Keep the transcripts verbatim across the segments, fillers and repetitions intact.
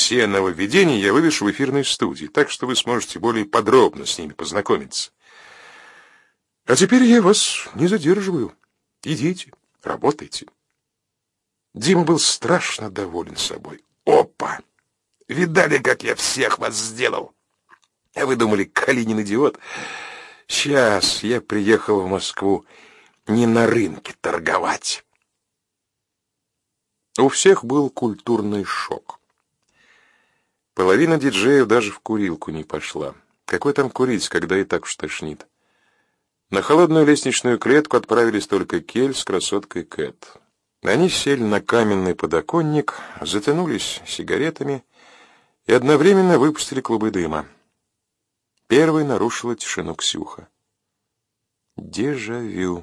Все нововведения я вывешу в эфирной студии, так что вы сможете более подробно с ними познакомиться. А теперь я вас не задерживаю. Идите, работайте. Дима был страшно доволен собой. Опа! Видали, как я всех вас сделал? А вы думали, Калинин идиот? Сейчас я приехал в Москву не на рынке торговать. У всех был культурный шок. Половина диджеев даже в курилку не пошла. Какой там курить, когда и так уж тошнит? На холодную лестничную клетку отправились только Кель с красоткой Кэт. Они сели на каменный подоконник, затянулись сигаретами и одновременно выпустили клубы дыма. Первой нарушила тишину Ксюха. Дежавю.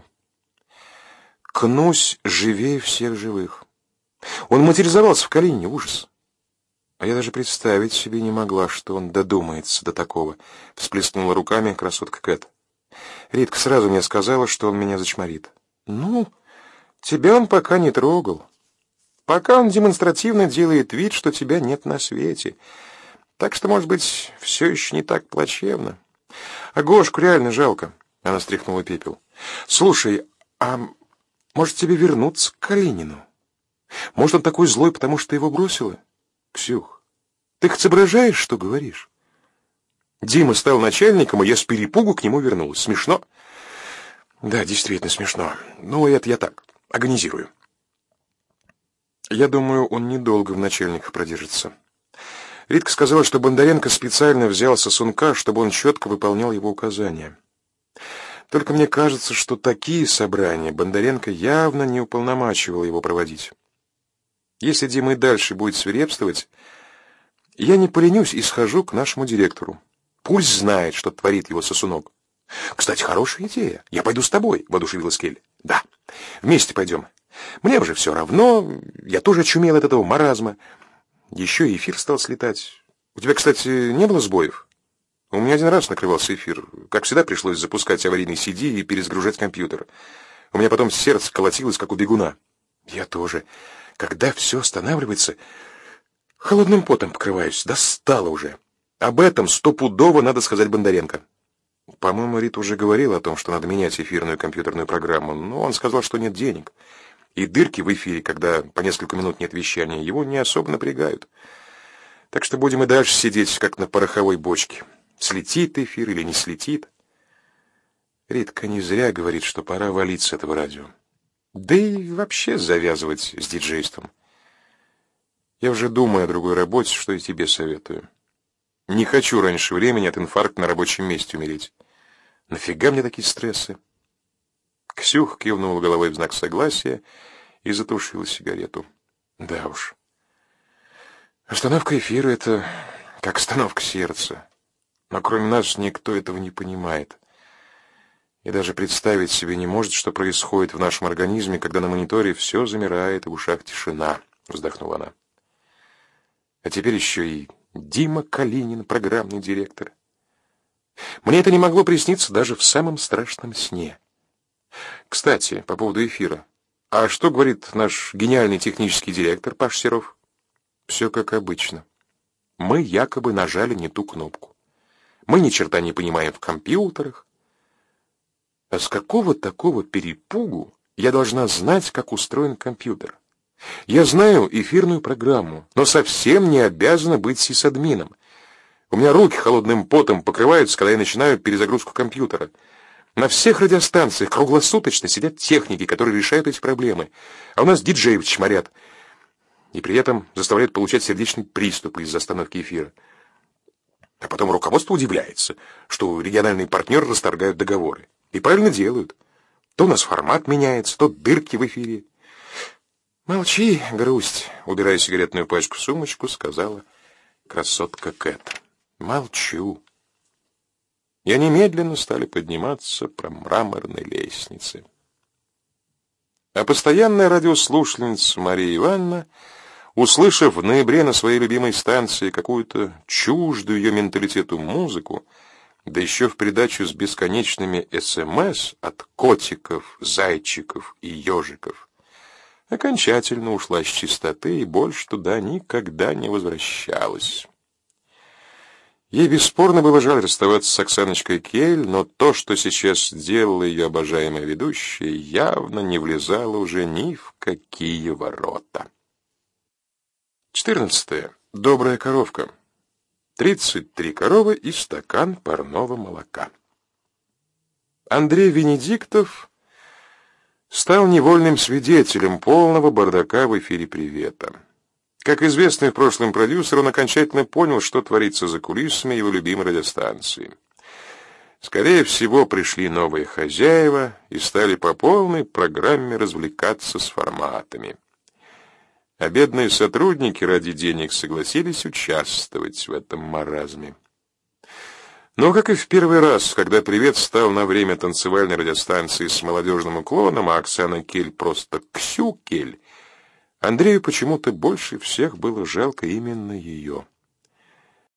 Кнусь живее всех живых. Он материализовался в Калинине, ужас. А я даже представить себе не могла, что он додумается до такого. Всплеснула руками красотка Кэт. Ритка сразу мне сказала, что он меня зачморит. Ну, тебя он пока не трогал. Пока он демонстративно делает вид, что тебя нет на свете. Так что, может быть, все еще не так плачевно. А Гошку реально жалко. Она стряхнула пепел. Слушай, а может тебе вернуться к Калинину? Может, он такой злой, потому что ты его бросила? Ксюх, ты хоть соображаешь, что говоришь? Дима стал начальником, и я с перепугу к нему вернулась. Смешно? Да, действительно смешно. Ну, это я так, организирую. Я думаю, он недолго в начальниках продержится. Ритка сказала, что Бондаренко специально взял сосунка, чтобы он четко выполнял его указания. Только мне кажется, что такие собрания Бондаренко явно не уполномачивал его проводить. Если Дима и дальше будет свирепствовать, я не поленюсь и схожу к нашему директору. Пусть знает, что творит его сосунок. Кстати, хорошая идея. Я пойду с тобой, воодушевилась Келли. Да, вместе пойдем. Мне уже все равно, я тоже очумел от этого маразма. Еще и эфир стал слетать. У тебя, кстати, не было сбоев? У меня один раз накрывался эфир. Как всегда, пришлось запускать аварийный си ди и перезагружать компьютер. У меня потом сердце колотилось, как у бегуна. Я тоже. Когда все останавливается, холодным потом покрываюсь. Достало уже. Об этом стопудово надо сказать Бондаренко. По-моему, Рит уже говорил о том, что надо менять эфирную компьютерную программу, но он сказал, что нет денег. И дырки в эфире, когда по несколько минут нет вещания, его не особо напрягают. Так что будем и дальше сидеть, как на пороховой бочке. Слетит эфир или не слетит. Ритка не зря говорит, что пора валить с этого радио. Да и вообще завязывать с диджейством. Я уже думаю о другой работе, что и тебе советую. Не хочу раньше времени от инфаркта на рабочем месте умереть. Нафига мне такие стрессы? Ксюх кивнула головой в знак согласия и затушила сигарету. Да уж. Остановка эфира — это как остановка сердца. Но кроме нас никто этого не понимает. И даже представить себе не может, что происходит в нашем организме, когда на мониторе все замирает и в ушах тишина, вздохнула она. А теперь еще и Дима Калинин, программный директор. Мне это не могло присниться даже в самом страшном сне. Кстати, по поводу эфира. А что говорит наш гениальный технический директор Паш Серов? Все как обычно. Мы якобы нажали не ту кнопку. Мы ни черта не понимаем в компьютерах. А с какого такого перепугу я должна знать, как устроен компьютер? Я знаю эфирную программу, но совсем не обязана быть сисадмином. У меня руки холодным потом покрываются, когда я начинаю перезагрузку компьютера. На всех радиостанциях круглосуточно сидят техники, которые решают эти проблемы. А у нас диджеи чморят. И при этом заставляют получать сердечный приступ из-за остановки эфира. А потом руководство удивляется, что региональные партнеры расторгают договоры. И правильно делают. То у нас формат меняется, то дырки в эфире. Молчи, грусть, убирая сигаретную пачку в сумочку, сказала красотка Кэт. Молчу. И они медленно стали подниматься по мраморной лестнице. А постоянная радиослушательница Мария Ивановна, услышав в ноябре на своей любимой станции какую-то чуждую ее менталитету музыку, да еще в придачу с бесконечными эс эм эс от котиков, зайчиков и ежиков, окончательно ушла с чистоты и больше туда никогда не возвращалась. Ей бесспорно было жаль расставаться с Оксаночкой Кель, но то, что сейчас делала ее обожаемая ведущая, явно не влезало уже ни в какие ворота. четырнадцатое. Добрая коровка. тридцать три коровы и стакан парного молока. Андрей Венедиктов стал невольным свидетелем полного бардака в эфире «Привета». Как известный в прошлом продюсер, он окончательно понял, что творится за кулисами его любимой радиостанции. Скорее всего, пришли новые хозяева и стали по полной программе развлекаться с форматами. А бедные сотрудники ради денег согласились участвовать в этом маразме. Но, как и в первый раз, когда «Привет» стал на время танцевальной радиостанции с молодежным уклоном, а Оксана Кель просто Ксю Кель, Андрею почему-то больше всех было жалко именно ее.